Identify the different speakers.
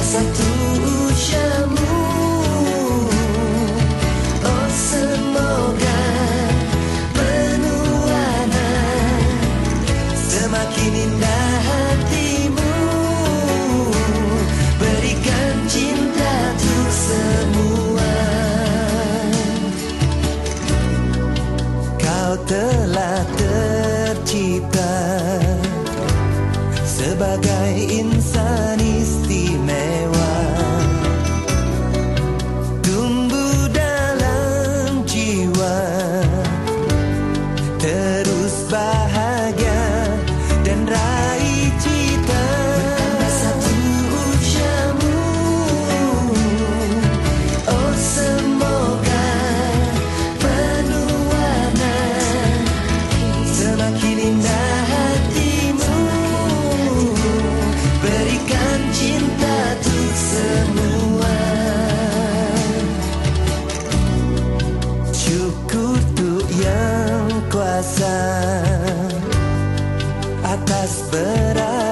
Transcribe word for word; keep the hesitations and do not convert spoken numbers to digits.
Speaker 1: satu usiamu. Oh semoga penuh warna, semakin indah hatimu, berikan cinta untuk semua. Kau telah tercipta sebagai insan istimewa, tumbuh dalam jiwa, terus bahagia dan raih cita. Bertambah satu usiamu, oh semoga penuh warna, semakin indah hatimu, berikan cinta untuk semua. Syukur untuk yang kuasa atas berat